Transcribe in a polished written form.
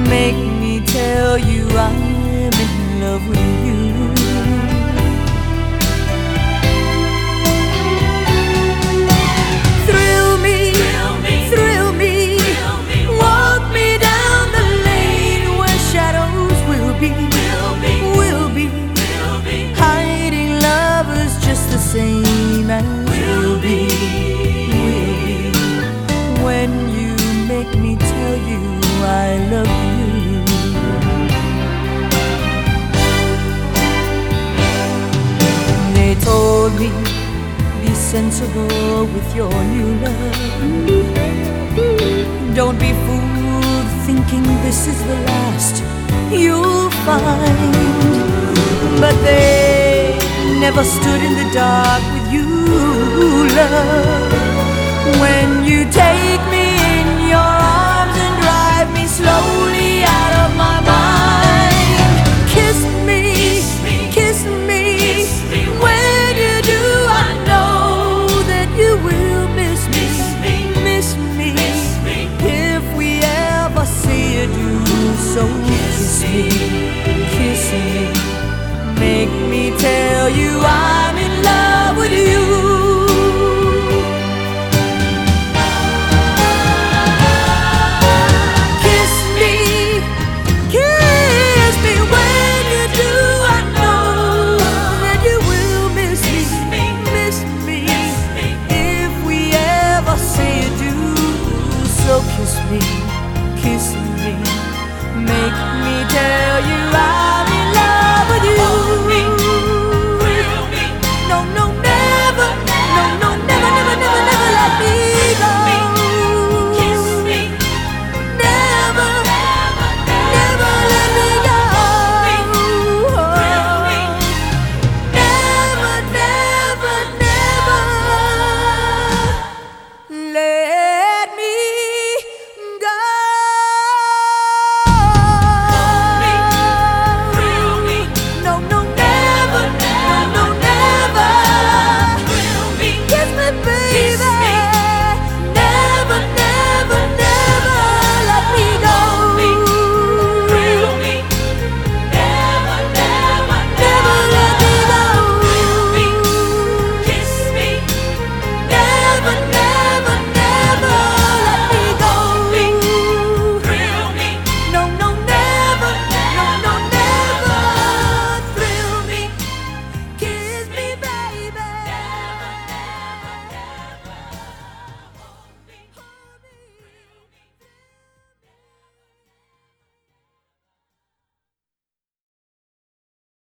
Make me tell you I'm in love with you. Thrill me, thrill me, walk me down the lane where shadows will be. Hiding lovers just the same as we'll be. When you make me tell you I love you. They told me, be sensible with your new love. Don't be fooled thinking this is the last you'll find. But they never stood in the dark with you, love. When you take me in your arms and drive me slowly out of my mind. Kiss me, kiss me. When you do, I know that you will miss me. If we ever see you do, so kiss me, kiss me. Make me tell you I'm in love with you. So kiss me, kiss me, make me tell